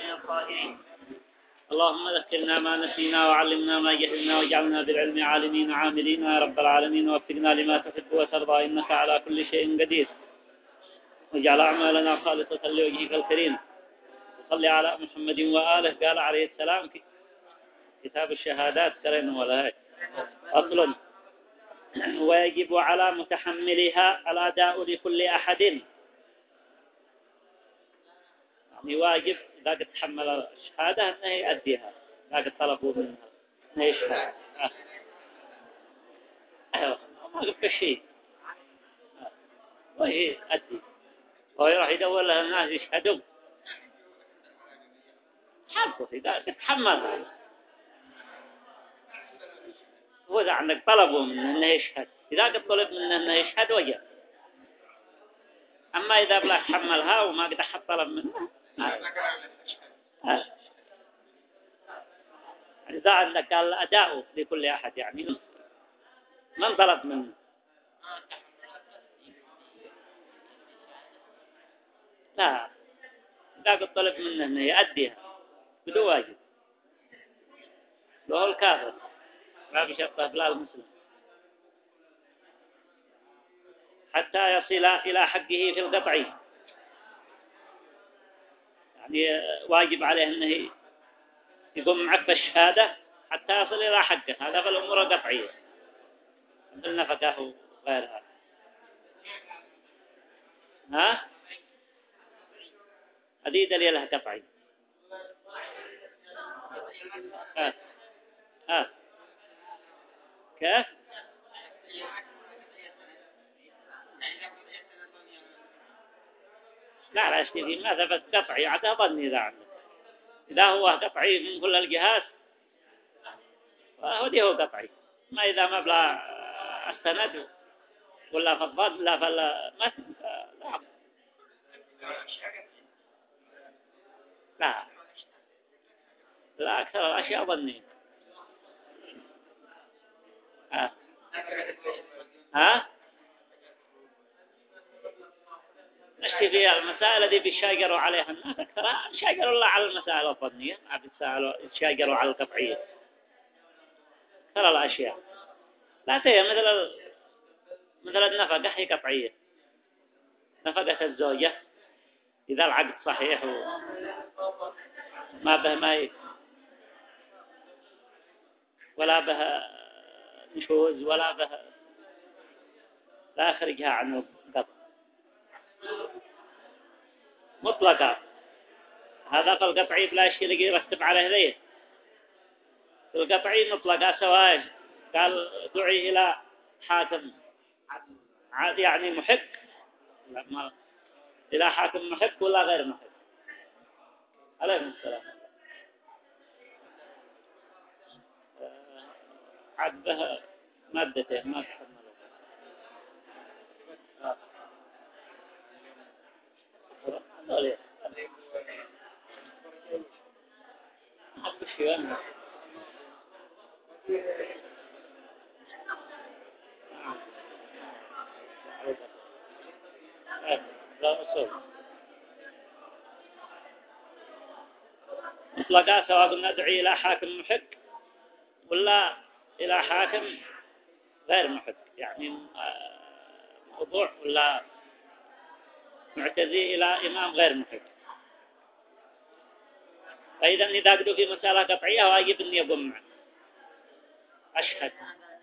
الطاهرين. اللهم ذكرنا ما نسينا وعلمنا ما جهلنا واجعلنا بالعلم عالمين عاملين يا رب العالمين، ووفقنا لما تحب وترضى إنك على كل شيء قدير، واجعل أعمالنا خالصة لوجهك الكريم. وصل على محمد وآله. قال عليه السلام في كتاب الشهادات كرين ولا هيك أصل: ويجب على متحملها الأداء لكل أحد. يعني واجب إذا قد تحمل الشهادة أنه يؤديها، إذا قد طلبوا منها أنه يشهد. أيوة ما قد شيء وهي أدي، ويروح يدور لها الناس يشهدوا حقه إذا قد تحمل. وإذا عندك طلبوا منه أنه يشهد، إذا قد طلب منه أنه يشهد وجب. أما إذا بلا تحملها وما قد أحد طلب منه إذا عندك الأداء لكل أحد، يعني من طلب منه لا، إذا قد طلب منه أنه يؤديها بدون واجب، وهو الكافر ما بشرطه بلا المسلم، حتى يصل إلى حقه في القطع. يعني واجب عليه أنه يقوم معك بالشهادة حتى يصل إلى حقه، هذا في الأمور القطعية بالنفقة وغيرها. ها هذه دليلها قطعي. ها كيف؟ لا اشتري ما ثبت قطعي عاد ظني إذا عندك، إذا هو قطعي من كل الجهات فهو هو قطعي. ما إذا ما بلا السند ولا فضاد لا فلا ما لا لا, لا أكثر الأشياء ظني. ها ها نشتي في المسائل التي بيشاجروا عليها الناس أكثرها شاجروا الله على المسائل الظنية، ما بيشاجروا على القطعية. ترى الأشياء لا تهي مثل النفقة هي قطعية. نفقة الزوجة إذا العقد صحيح وما به ما ولا به نشوز ولا به لا يخرجها عن القطع مطلقا. هذا فالقطعي بلا شيء اللي يرتب عليه ذي. القطعي مطلقا سواء قال دعي إلى حاكم عاد يعني محق، إلى حاكم محق ولا غير محق. عليكم السلام. عاد به مادته ما تحمله. هذول حب الشيء لا أصول مطلقا سواء قلنا ندعي إلى حاكم محق ولا إلى حاكم غير محق، يعني موضوع ولا معتزي إلى إمام غير محق. فإذا إذا قدوا في مسألة قطعية واجب أن يقوم معه أشهد.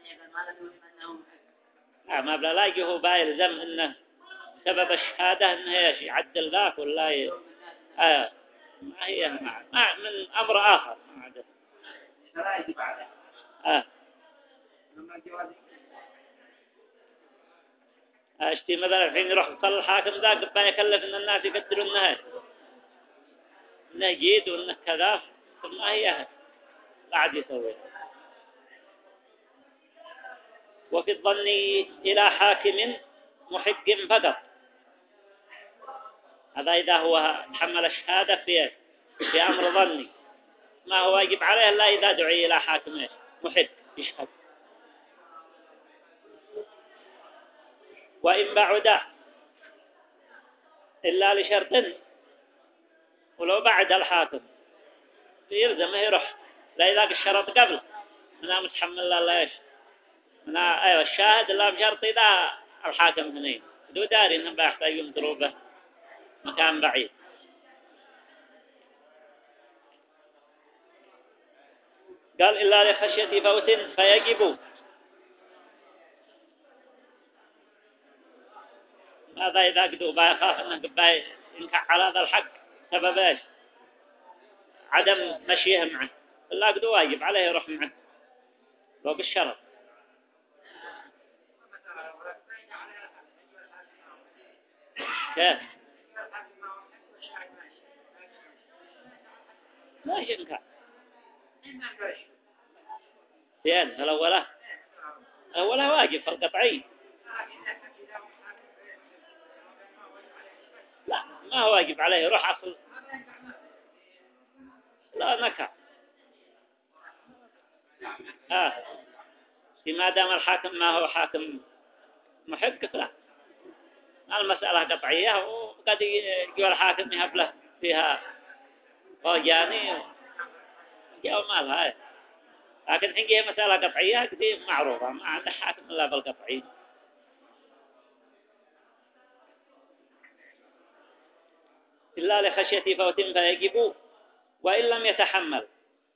ما بلا لاقيه هو بايلزم إنه سبب الشهادة إنه يعدل ذاك ولا ما هي ما من أمر آخر ما عدا اشتي مثلا الحين يروح قال الحاكم ذاك بقى يكلف إن الناس يقدروا النهاية إنه جيد وإنه كذا، ثم هي بعد يسوي. وفي الظن إلى حاكم محق فقط، هذا إذا هو تحمل الشهادة في أمر ظني ما هو واجب عليه إلا إذا دعي إلى حاكم محق يشهد. وإن بعد إلا لشرط، ولو بعد الحاكم يلزمه يروح لا إذا الشرط قبل أنا متحمل لا إيش أنا أيوة الشاهد لا بشرط إذا الحاكم هنين دو داري إنه بيحتاج يضربه مكان بعيد. قال إلا لخشية فوت فيجب هذا إذا قدوا بيخاف أنه ينكع على هذا الحق سبب إيش عدم مشيه معه إلا قدوا واجب عليه يروح معه لو بالشرط. كيف لا ينكع زين الأولى واجب في القطعي لا ما هو واجب عليه يروح أصل لا نكع ما دام الحاكم ما هو حاكم محق فلا المسألة قطعية وقد يجي الحاكم يهب له فيها فوجاني جاء مالها لكن حين جاء مسألة قطعية كثير معروفة ما عند حاكم إلا بالقطعي. إلا لخشية فوت فيجب وإن لم يتحمل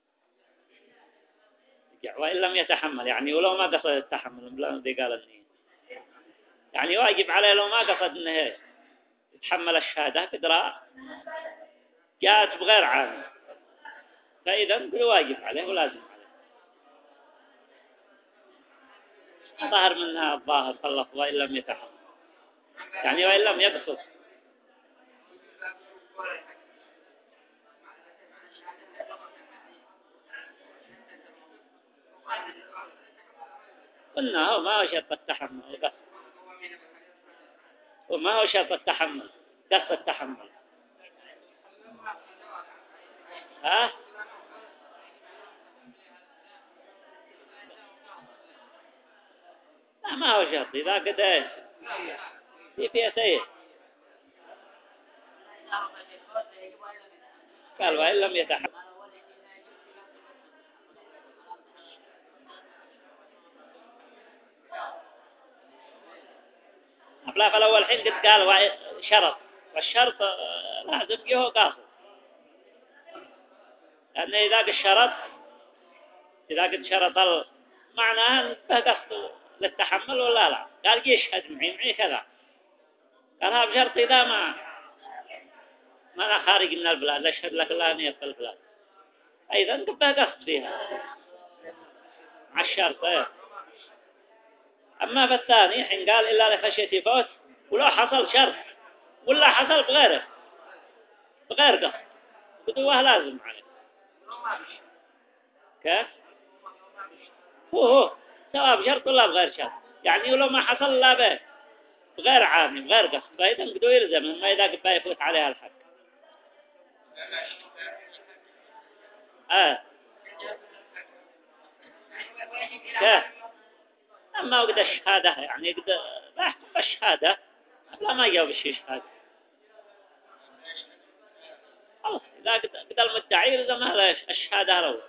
يعني ولو ما قصد التحمل بلا ذي قال النية يعني واجب عليه لو ما قصد إنه يتحمل الشهادة قدرها جاءت بغير عامل فإذا واجب عليه ولازم عليه. ظهر منها الظاهر خلص وإن لم يتحمل يعني وإن لم يقصد قلنا هو ما هو شرط التحمل بس وما هو شرط التحمل قصد التحمل ها لا ما هو شرط إذا قد إيش فيها سيء قال وإن لم يتحمل أبلا فالأول حين قد قال شرط والشرط لازم يهو قاصد لأن إذا قد شرط إذا قد شرط معناه أنه قصد للتحمل ولا لا قال يشهد معي كذا قال هذا بشرط إذا ما أنا خارج من البلاد لا أشهد لك الله أني في البلاد أيضا قبها قصد فيها مع الشرط أما في الثاني حين قال إلا لخشية فوت ولو حصل شرط ولا حصل بغير قصد بدوه لازم عليه كيف هو سواء بشرط ولا بغير شرط يعني ولو ما حصل لا بغير عامل بغير قصد فإذا بدو يلزم ما إذا قبها يفوت عليها الحق كيف أما وقت الشهادة يعني قد لا يحكم الشهادة لا ما يجاوب الشهادة خلاص إذا قد المدعي لازم هذا الشهادة الأول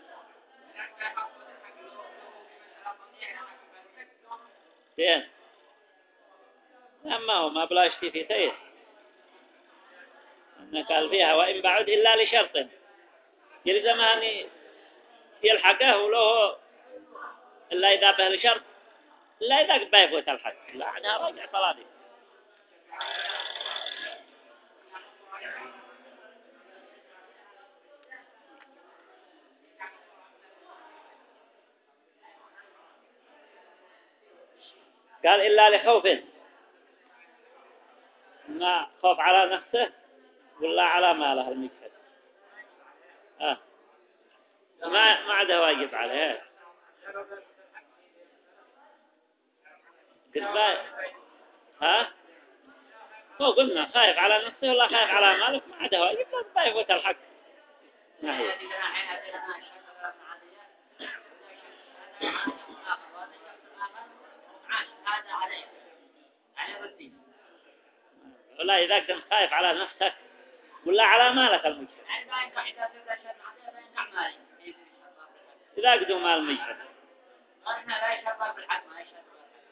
زين أما هو ما بلاش في سير أنه قال فيها وإن بعد إلا لشرط يلزم أن يلحقه ولو إلا إذا به لشرط إلا إذا قد بيفوت الحق لا عنها راجع صلاتي. قال إلا لخوف ما خوف على نفسه ولا على ماله المجهد ما عده واجب عليه هو قلنا خايف على نفسه ولا خايف على ماله ما عده واجب لا يفوت الحق ما هي ولا إذا كنت خايف على نفسك ولا على مالك المجهد إذا قدوا مال مجحف. احنا لا يشبه بالحق ما يشبه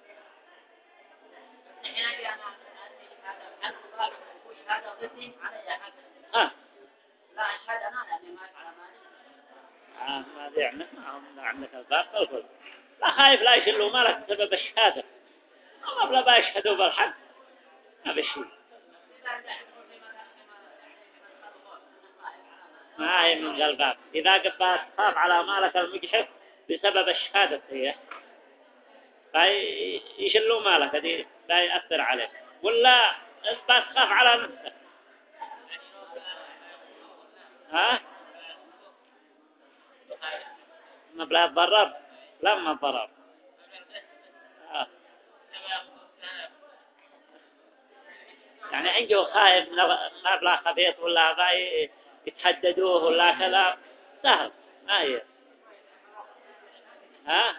احنا جاءنا هذا الحق وش هذا ضدي على حق لا اشهد انا لاني ما على مالي ما ذي عندك الباب الكل لا خايف لا يشلوا مالك بسبب الشهادة أما بلا بيشهدوا بالحق ما بشي ما هي من الباب إذا قبات خاف على مالك المجحف بسبب الشهادة هي فيشلوا مالك هذه لا يأثر عليه ولا بس خاف على نفسك ها ما بلا تضرر لما تضرر يعني عنده خايف من مبلغ خفيف ولا باي يتحددوه ولا كذا سهل ما هي ها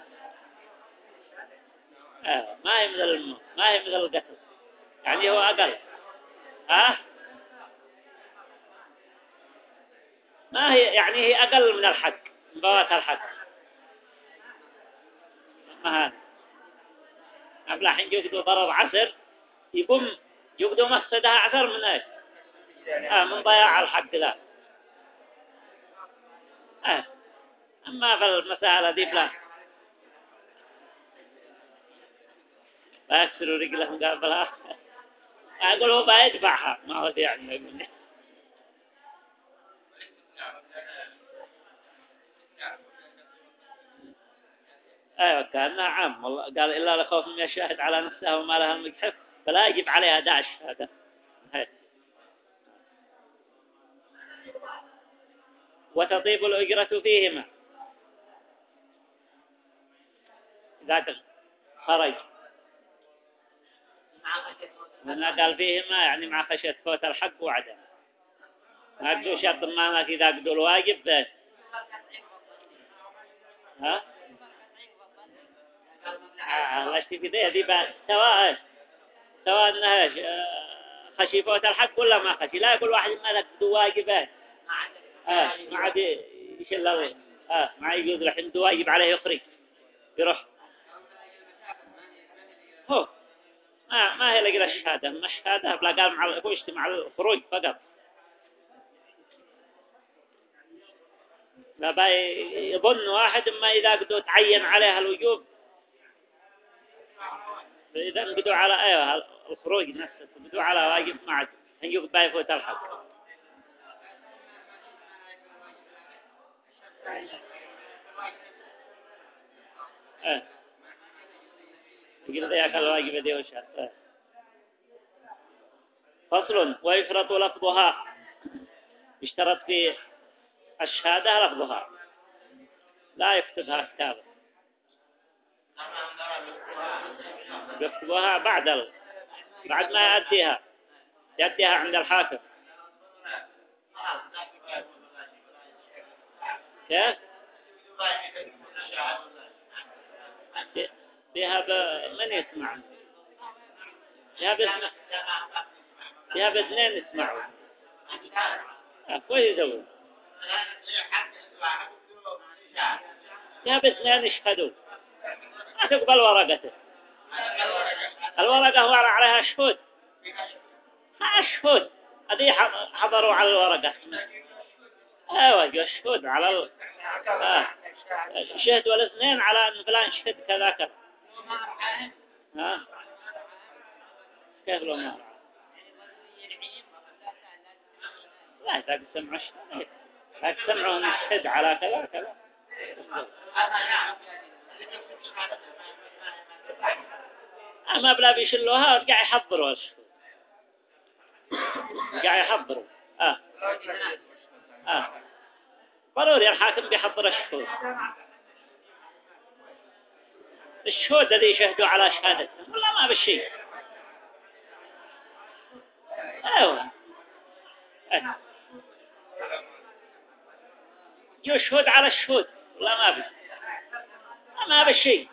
ما هي مثل ما هي مثل القتل يعني هو أقل ها ما هي يعني هي أقل من الحق من بوات الحق ما هذا مبلغ حين يقدوا ضرر عسر يقوم يقدوا مفسدها أكثر من إيش من ضياع الحق ذا أما في المسألة دي فلا يكسروا رجلهم قبلها أقول هو بيدفعها ما هو يعني أيوة كأنها عام والله قال إلا لخوف من الشاهد على نفسها وما لها المجحف فلا يجب عليها داعش هذا وتطيب الأجرة فيهما ذاك خرج هنا قال فيهما يعني مع خشية فوت الحق وعدم ما قدوا شرط ما إذا قدوا الواجب بس ها لا شيء كده دي بقى سواء انها خشي فوت الحق ولا ما خشي لا كل واحد ما قدوا واجبات ما عاد يشل ما يجوز له عنده واجب عليه يخرج يروح هو ما هي لقى الشهادة ما الشهادة بلا قال مع هو مع الخروج فقط لا باي يظن واحد ما إذا قدوا تعين عليها الوجوب إذا قدوا على أيوة الخروج نفسه قدوا على واجب ما عاد هنجوب باي فوت الحق يقول ذيك الواجب دي وشهادة فصل ويشرط لفظها يشترط في الشهادة لفظها لا يكتبها كتابا يكتبها بعد ما يأديها عند الحاكم كيف؟ فيها من يسمع فيها باثنين يسمعوا كويس يسوي فيها باثنين يشهدوا ما تقبل ورقته الورقة ورع عليها شهود الشهود هذه حضروا على الورقة ايوه الشهود على شهد والاثنين على ان فلان شهد كذا كذا كيف لو ما لا تسمعوا الشهد لا تسمعوا ان شهد على كذا كذا ما بلا بيشلوها ورجع يحضروا الشهود رجع يحضروا ضروري الحاكم بيحضر الشهود الذي يشهدوا على شهادتهم ولا ما بالشيء ايوه يشهد على الشهود ولا ما بالشيء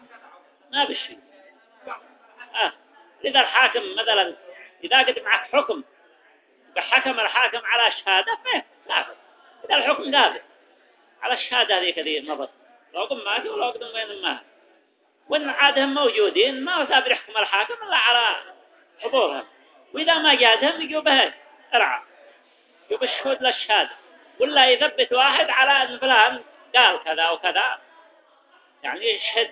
إذا الحاكم مثلا إذا قد معك حكم فحكم الحاكم على شهادة فيه لا إذا الحكم ثابت على الشهادة هذه كذي مضت لو قم ماتوا ولو قدم بين ما وإن عادهم موجودين ما هو سابر يحكم الحاكم إلا على حضورهم، وإذا ما جادهم يجوا به أرعى يجوا بالشهود للشهادة، ولا يثبت واحد على أن فلان قال كذا وكذا يعني يشهد.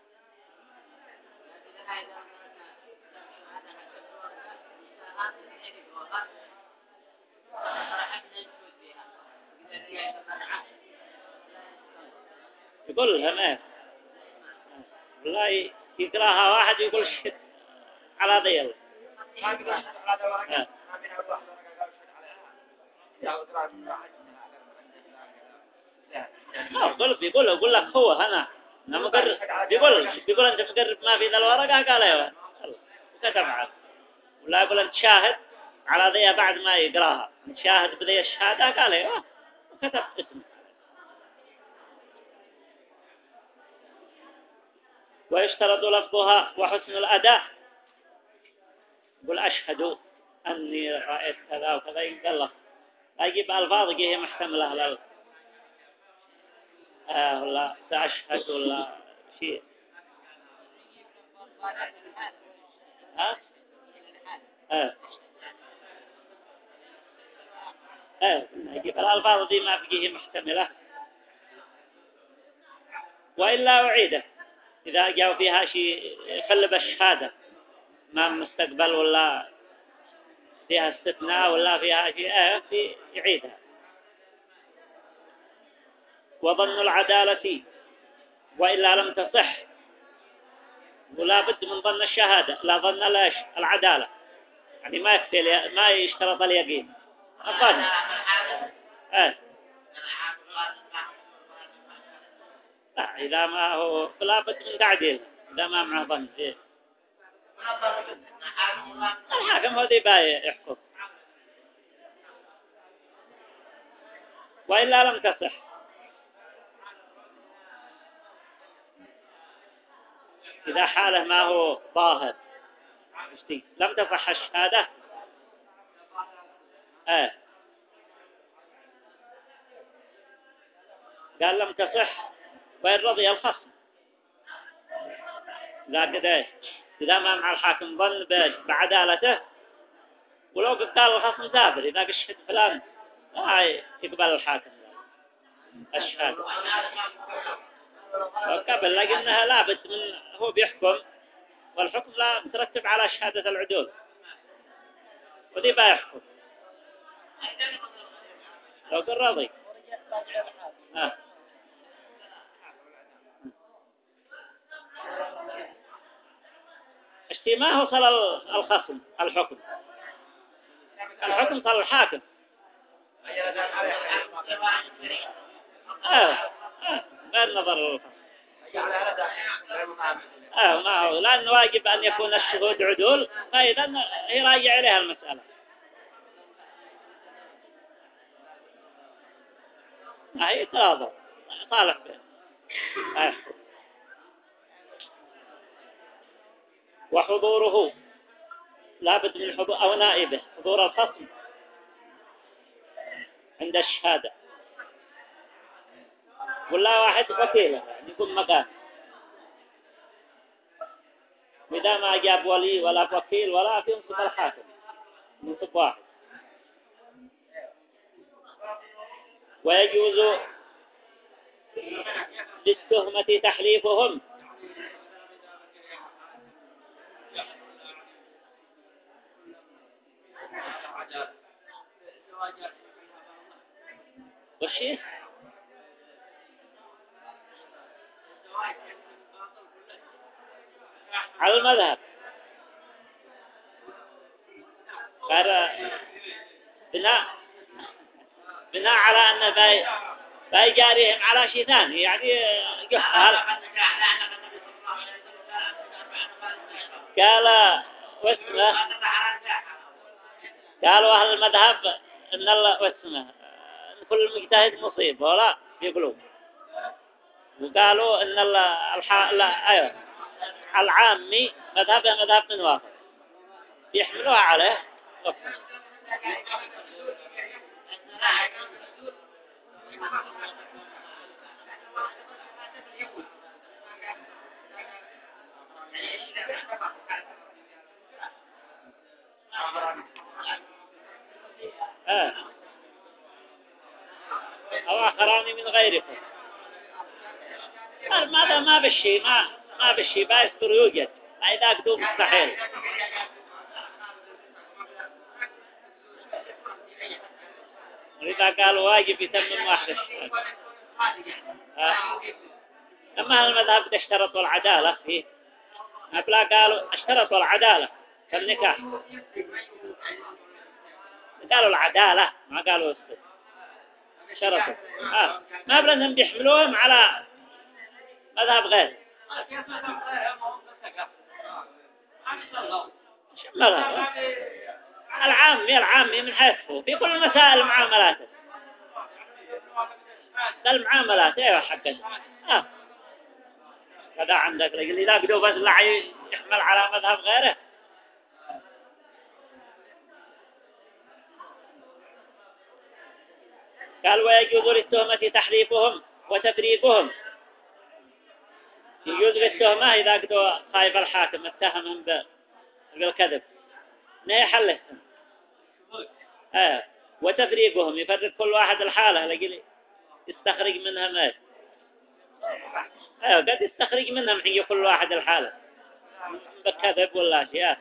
يقول لهم إيه والله يقراها واحد يقول شهد على ضيل. بيقول لك هو أنا مقرب، بيقول أنت مقرب ما في ذا الورقة، قال أيوه وكتب على، ولا يقول أنت شاهد على ذي بعد ما يقراها، شاهد بذي الشهادة، قال أيوه وكتب اسمه. ويشترط لفظها وحسن الأداء، يقول أشهد أني رأيت كذا وكذا، يقول له أجيب ألفاظ هي محتملة لل ولا سأشهد ولا شيء ها يجيب الألفاظ دي ما فيه محتملة، وإلا أعيده إذا جاء فيها شيء يخل بالشهادة ما مستقبل ولا فيها استثناء ولا فيها شيء يعيدها. وظن العدالة وإلا لم تصح، ولا بد من ظن الشهادة، لا ظن لاش العدالة، يعني ما يكفي ما يشترط اليقين الظن. لا إذا ما هو لا بد من تعديل، إذا ما معه ظن الحاكم هو ذي باي يحكم، وإلا لم تصح. إذا حاله ما هو ظاهر لم تصح الشهادة. قال لم تصح وإن رضي الخصم، لا كده إذا ما مع الحاكم ظن بعدالته، ولو قال الخصم سافر إذا قشهد فلان لا يقبل الحاكم الشهادة قبل، لكنها لابد من هو بيحكم، والحكم لا مترتب على شهادة العدول، وذي بيحكم لو قال راضي. اشتي ما هو صل الخصم الحكم صل الحاكم. غير نظر الخصم ما هو، لأنه واجب أن يكون الشهود عدول، فإذا يراجع عليها المسألة. هي تراضى صالح به. وحضوره لابد من حضور أو نائبه، حضور الخصم عند الشهادة، ولا واحد وكيله يعني يكون مكان، وإذا ما جاب ولي ولا وكيل ولا في ينصب الحاكم ينصب واحد. ويجوز للتهمة تحليفهم، وشي على المذهب بناء على أن باي جاريهم على شيء ثاني، يعني يحال قال واسمه، قالوا أهل المذهب إن الله واسمه كل مجتهد مصيب ولا يقولوا، وقالوا إن أيوه العامي مذهب من واحد يحملوها عليه. أو آخران من غيركم. ماذا ما بالشيء ما بالشيء بايستر يوجد، إذا قدوا مستحيل. وإذا قالوا واجب يتمم واحد الشهادة. أما المذهب قد اشترطوا العدالة فيه، أبلا قالوا اشترطوا العدالة في النكاح، قالوا العدالة ما قالوا الصدق، اشترطوا. ما بلنهم بيحملوهم على مذهب غير. مذهب العامي من حيث في كل مسائل المعاملات، المعاملات ايوه حقا. هذا عندك لكن إذا قدوا بس لا يحمل على مذهب غيره. قال ويجوز للتهمة تحريفهم وتفريقهم. يجوز للتهمة إذا قدوا خايف الحاكم اتهمهم بالكذب انه يحلهم. وتفريقهم يفرق كل واحد الحالة لقل يستخرج منها مال. قد يستخرج منهم حين كل واحد الحالة بالكذب ولا شيء.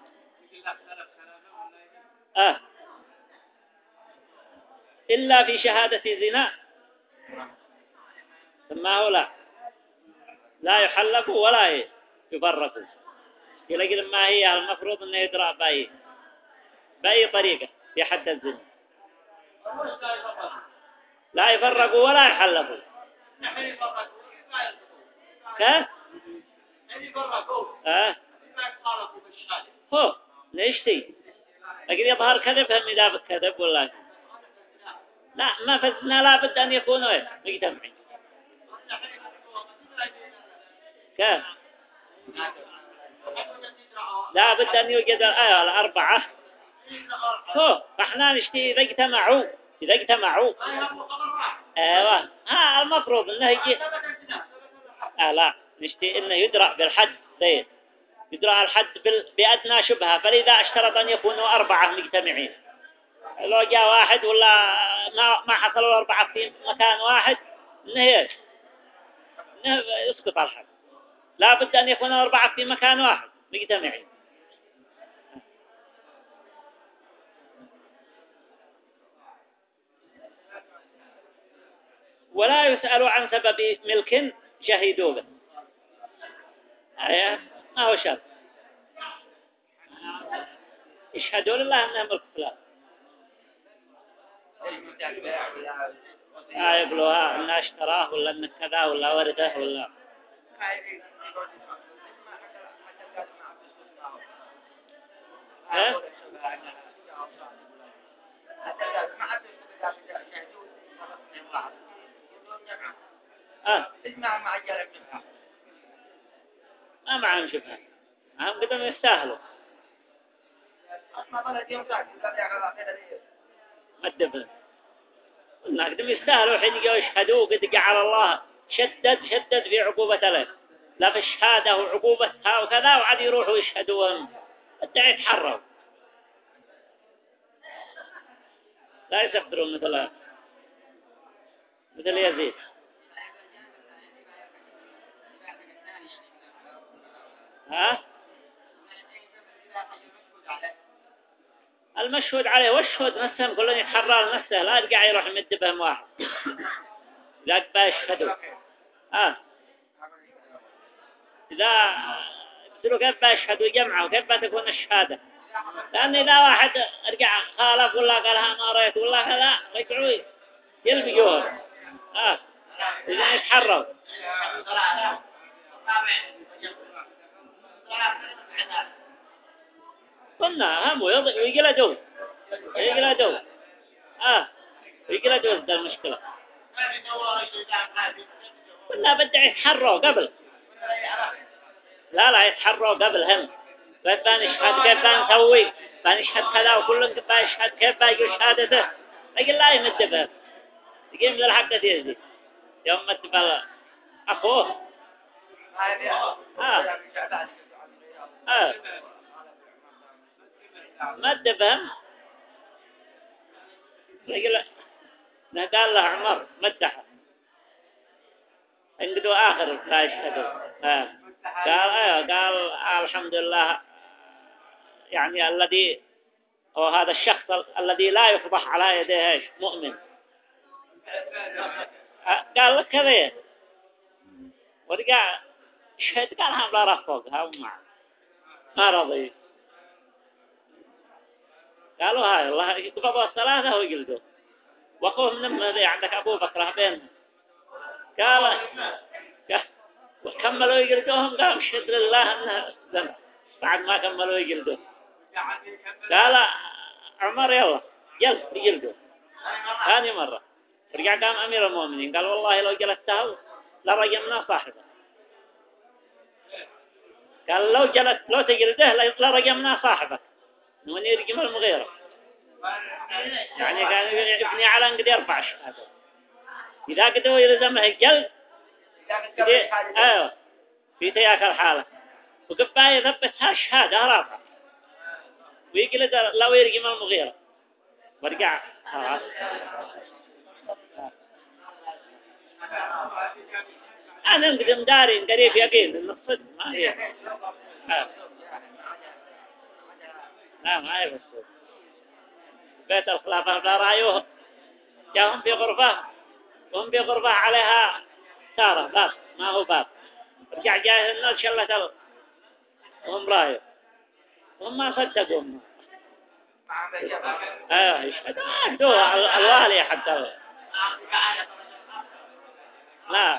إلا في شهادة زنا ثم هو لا يحلفوا ولا يفرقوا. يلاقي ما هي المفروض أنه يدرى بأي طريقة في حد الزنا، لا يفرقوا ولا يحلفوا. كيف؟ هو ليش تي؟ لكن يظهر كذبهم إذا بكذب ولا لا ما فزنا لابد أن يكونوا مجتمعين. كيف؟ لابد أن يوجد الآية الأربعة. هو فإحنا نشتي إذا اجتمعوا أيوة المفروض إنه يجي لا نشتي إنه يدرأ بالحد ذي، يدرأ الحد بأدنى شبهة. فلذا اشترط أن يكونوا أربعة مجتمعين. لو جاء واحد ولا ما حصلوا أربعة في مكان واحد إنه يسقط الحد. لا بد أن يكونوا أربعة في مكان واحد مجتمعين. ولا يسألوا عن سبب ملك شهدوا به. ما هو شرط يشهدوا لله أنه ملك فلان. يقولوا أنه اشتراه ولا أنه كذا ولا ورده ولا ما معهم شبهة، معهم قدم يستاهلوا ما الدبل. قلنا قدم يستاهلوا حين يجوا يشهدوا قد جعل الله شدد في عقوبة له، لا في الشهادة وعقوبتها وكذا، وعاد يروحوا يشهدوهم حتى يتحروا لا يسفروا مثل يزيد. المشهود عليه والشهود نفسهم كلهم يتحرى نفسه، لا يرجع يروح يمد بهم واحد لا يبقى يشهدوا. إذا يقولوا كيف يشهدوا جمعوا كيف تكون الشهادة؟ لأن إذا واحد رجع خالف ولا قالها ما رأيت ولا كذا رجعوا يلبجوهم إذا يتحروا. قلنا هم ويقلدوا ده المشكلة. قلنا بدأ يتحروا قبل لا يتحروا قبل هم كيف بنشهد كيف بنسوي بنشهد كذا وكلهم بنشهد كيف بيجوا شهادته. لكن لا يمد به يجي من الحق يزيد يوم مد به أخوه مد بهم قال له عمر مدحه انقدوا آخر لا يشهدوا. قال قال الحمد لله، يعني الذي هو هذا الشخص الذي لا يفضح على يديه مؤمن. قال لك كذا ورجع شهد، قال هم لا رفضها ما رضي. قالوا هاي الله يقبضوا الثلاثة ويجلدوا، وأخوه من الذي عندك أبو بكر بينهم. قال وكملوا يجلدوهم، قام شهد لله أنها ذنب بعد ما كملوا يجلدوه. قال عمر يلا يجلدوا ثاني مرة. رجع قام أمير المؤمنين قال والله لو جلدته لرجمنا صاحبه. قال لو تجلده لرجمنا صاحبك من يرجم المغيرة. يعني كان يبني على أن قد يرفع الشهادة إذا قدوا يلزمه الجلد. في تياك الحالة وقبها يثبتها الشهادة رافع ويجلد لو يرجم المغيرة ورجع خلاص. أنا نقدم داري قريب يقين إن الصدق ما هي. ما هي بالصدق. بيت الخلافة لا رأيوه جاءهم في غرفة وهم في غرفة عليها سارة باب ما هو باب. رجع جاء الناس شلت وهم رأيوا وهم ما صدقوا. يشهد ما الوالي حتى لا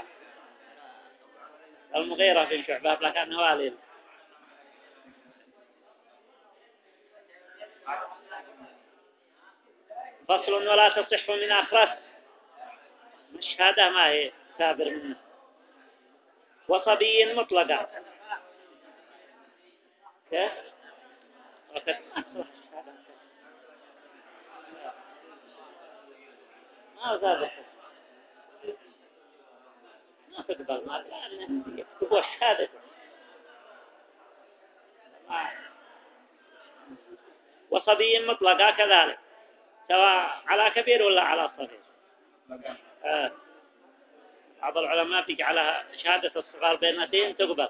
المغيرة بن شعبة لكن والي. فصل ولا تصح من أخرس الشهادة ما هي سابر منه. وصبي مطلقة كيف؟ ما سابر ما تقبل ما لأنه هو الشهادة. وصبي مطلقة كذلك سواء على كبير ولا على صغير. بعض العلماء بيجعلها شهادة الصغار بينتين تقبل.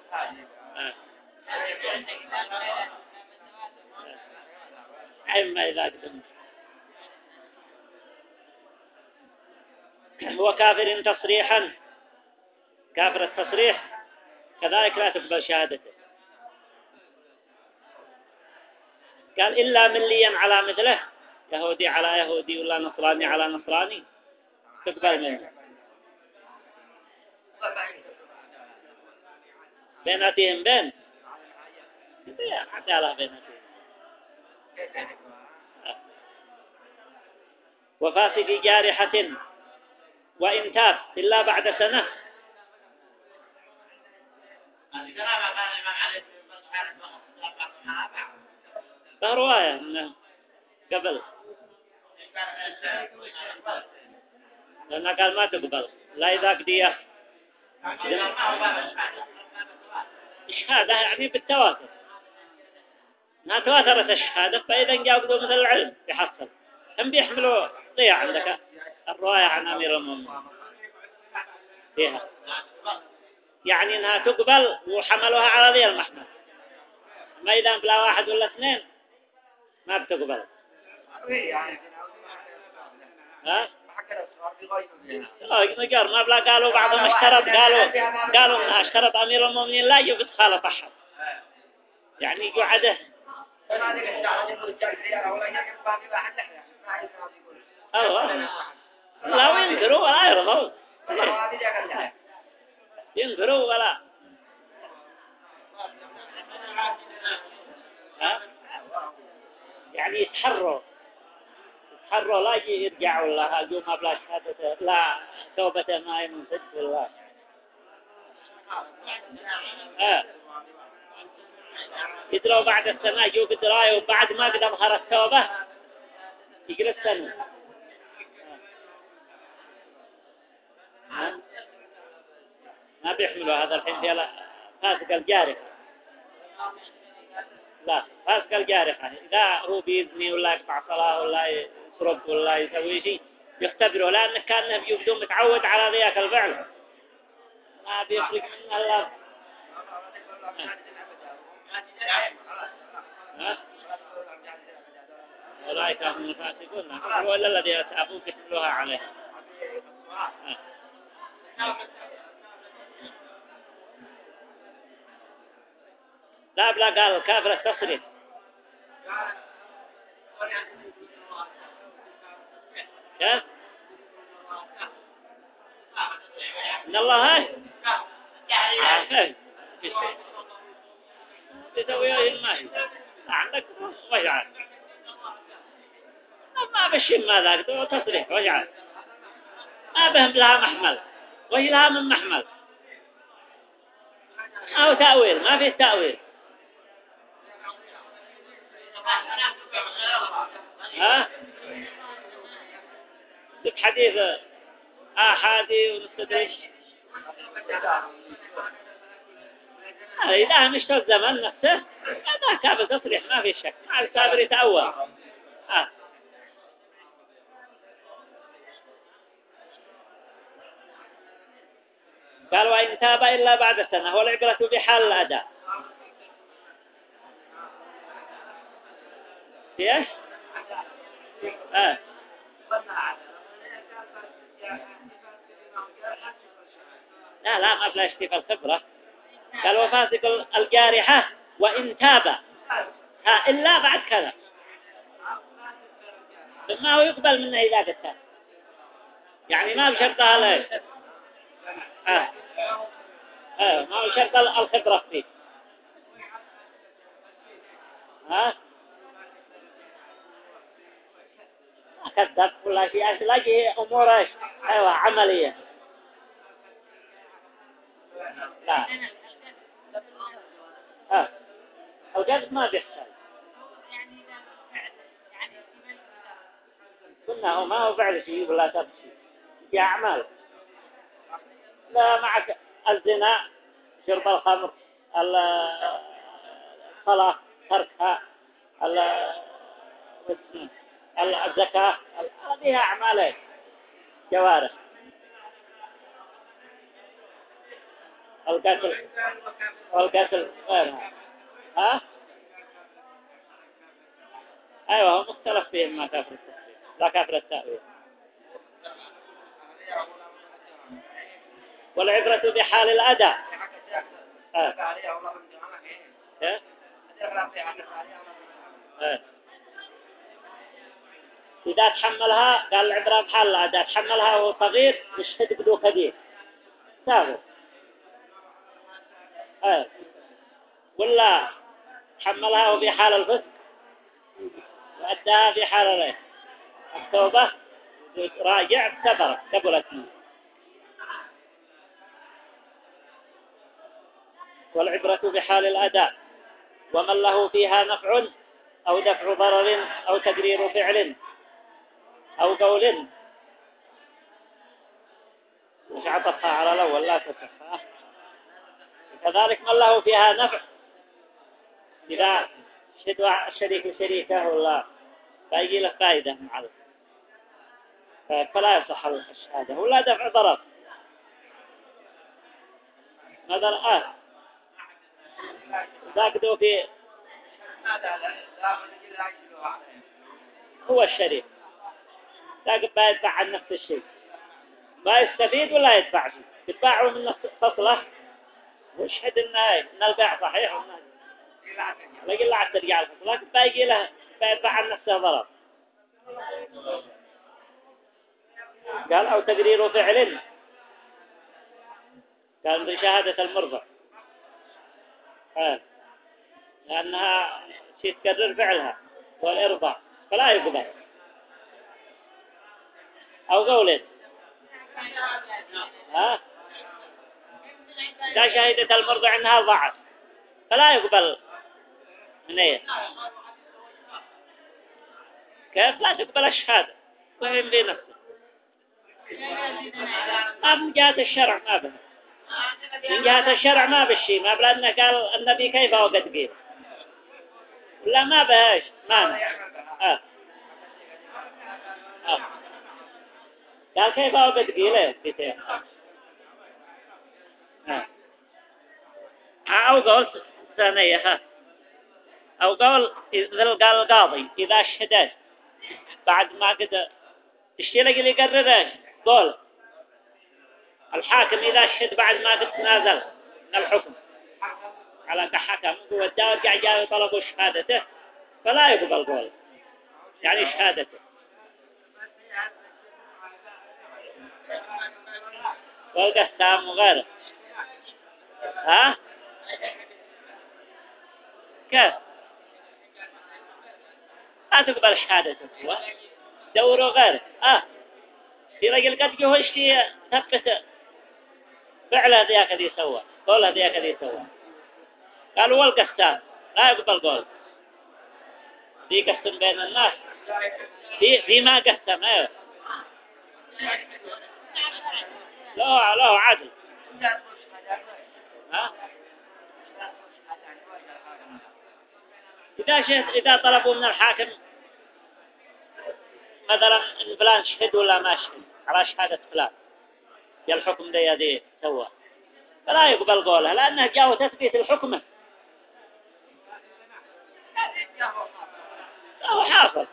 أما إذا قدم هو كافر تصريحا، كافر التصريح كذلك لا تقبل شهادته. قال إلا مليا على مثله، يهودي على يهودي ولا نصراني على نصراني تقبل منه. بيناتهم بين عدالة بيناتهم. وفاسد جارحة وإن تاب إلا بعد سنة. رواية أنه قبل لأنه قال ما تقبل لا إذا قدية الشهادة يعني بالتواتر ما تواترت الشهادة فإذا جاءوا مثل العلم يحصل هم بيحملوا ضياع. عندك الرواية عن أمير المؤمنين فيها يعني أنها تقبل وحملوها على ذي المحمل. ما إذا بلا واحد ولا اثنين ما بتقبل. نجار ما بلا قالوا بعضهم اشترط قالوا انها اشترط امير المؤمنين لا يجوز خالف احد يعني يقعده لا ينكروا ولا يرضوا ينكروا ولا يعني يتحروا لا يرجعوا لها جو ما بلا شهادته لا توبته ما ينصد والله. يدروا بعد السنة جو بدرايه وبعد ما قد أظهر التوبة يجلس سنة. ما بيحملوا هذا الحين في فاسق الجارحة. لا فاسق الجارحة إذا هو بيزني ولا يقطع صلاة ولا يسرق ولا يسوي شيء يختبره لأنه كان يبدو متعود على ذيك الفعل ما بيخرج منه إلا ها أولئك هم الفاسقون ولا الذين تابوا يحملوها عليه لا بلا قال الكافر التصريف كيف إن الله عافيه في شيء تسويه الماء عندك وجعل ما بشم ما ذاك تصريح وجعل ما بهم لها محمل وهي لها من محمل أو تأويل ما في تأويل ها حديث آحادي ونستدرج إذا مش الزمن نفسه هذا كافر تصريح ما في شك مع الكافر يتأول قال وإن تاب إلا بعد سنة هو العبرة بحال الأداء ايش؟ لا ما بلا اشتي في الخبرة قال وفاسق الجارحة وإن تاب إلا بعد كذا ما هو يقبل منه إذا قد يعني ما بشرطها ليش ما هو شرط الخبرة فيه كذب كل شيء ألاقي أمور إيش أيوة عملية لا القذف ما بيحصل قلنا هو ما هو فعل شيء ولا ترك شيء في أعمال لا معك الزنا شرب الخمر الصلاة تركها الزكاة هذه أعمال جوارح القتل غيرها أيوة هو مختلف فيهم ما كافر التصريح لا كافر التأويل والعبرة بحال الأداء إذا تحملها قال العبرة بحال الأداء تحملها وهو صغير يشهد بدو كبير سابق ولا تحملها وفي حال الفسق وأداها في حال التوبة راجع كبرت قبلت منه والعبرة بحال الأداء ومن له فيها نفع أو دفع ضرر أو تقرير فعل أو قول مش عطفها على الأول لا تصحها كذلك من له فيها نفع إذا شدوا الشريك شريكه ولا فيجي له فائدة معه فلا يصح الشهادة ولا دفع ضرر مثلا ذاكدوا في هو الشريك ذاك بيدفع عن نفس الشيء ما يستفيد ولا يدفع شيء يدفعه من نفس فصله ويشهد إن البيع صحيح لكن لا عاد ترجع الفصل لكن باقي له بيدفع عن نفسه ضرر قال أو تقرير فعل كان بشهادة المرضع لأنها شيء تكرر فعلها والإرضاء فلا يقبل أو قول لا شهادة المرضع أنها ضعف فلا يقبل من إيه كيف لا تقبل الشهادة وهم بنفسه ما من جهة الشرع ما به من جهة الشرع ما بالشيء ما بلأنه قال النبي كيف وقد قيل لا ما بهاش مانع قال كيف هو بتقيله كتير أو قول ثانية أو قول قال القاضي إذا شهدت بعد ما قد الشيء اللي يقرره قول الحاكم إذا شهد بعد ما قد تنازل من الحكم على كحكم والدار جاء طلبوا شهادته فلا يقبل قول يعني شهادته والقسام وغيره ها كيف لا تقبل شهادته هو دوروا غيره في رجل قد جه اشتي ثبت فعله ذاك ذي سوى قوله ذاك ذي سوى قالوا والقسام لا يقبل قول ذي قسم بين الناس ذي ما قسم ايوه له عدل ها إذا طلبوا من الحاكم مثلا إن فلان شهد ولا ما شهد على شهادة فلان يا الحكم ده يدي سوى فلا يقبل قوله لأنه جاء تثبيت الحكم هو حافظ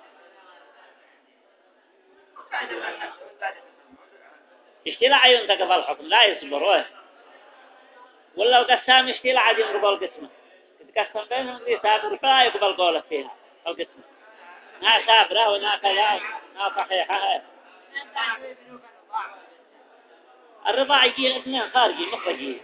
يشتي عيون تقبل الحكم لا يصبر ولا القسام يشتي عيون يقبل قسمه يتقسم بينهم ذي سابر فلا يقبل قوله فيها القسمه ها سابرة ونا كذا ها صحيحة الرضاع يجي اثنين خارجي مخرجي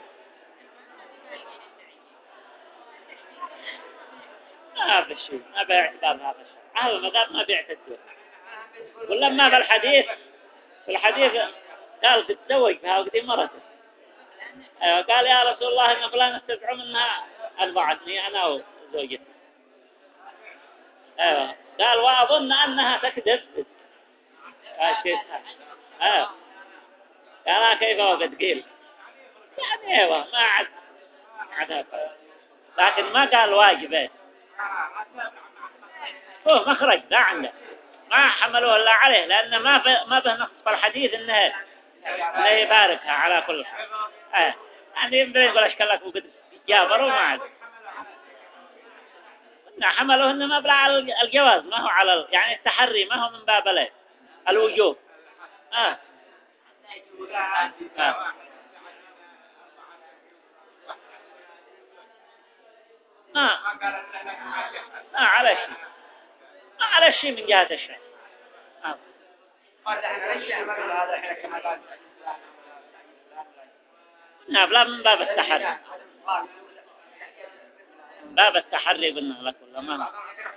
ما في شيء ما باعتبار هذا الشيء هذا المذهب ما بيعتبر ولما في الحديث قال تتزوج بها وقدي مرته قال يا رسول الله إن فلان استدعوا منها أرضعتني أنا وزوجتي قال وأظن أنها تكذب قال كيف وقد قيل يعني ما عاد لكن ما قال واجبه هو مخرج لا عنده ما حملوه إلا عليه لأن ما به نص في الحديث إنه يباركها على كل حال يعني يمكن يقول أشكال لك وقد جابروا ما عاد حملوه إنه مبلغ على الجواز ما هو على يعني التحري ما هو من باب له الوجوب على شيء على شيء من جهة الشيء لا من باب التحري باب التحري قلنا لك ولا ما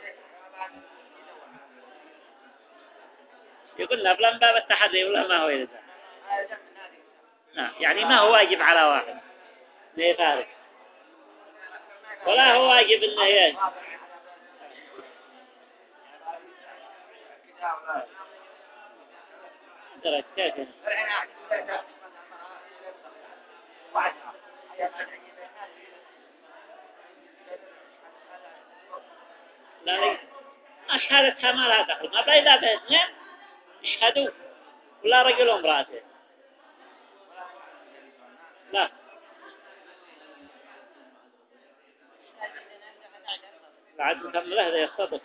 يقولنا فلان باب التحري ولا ما هو يلزم يعني ما هو واجب على واحد يفارق ولا هو واجب انه ايش درك كيف لا أشهدتها ما لها دخل ما بإذا باثنين يشهدوا ولا رجل وامرأته لا بعد نكمله هذا يخطط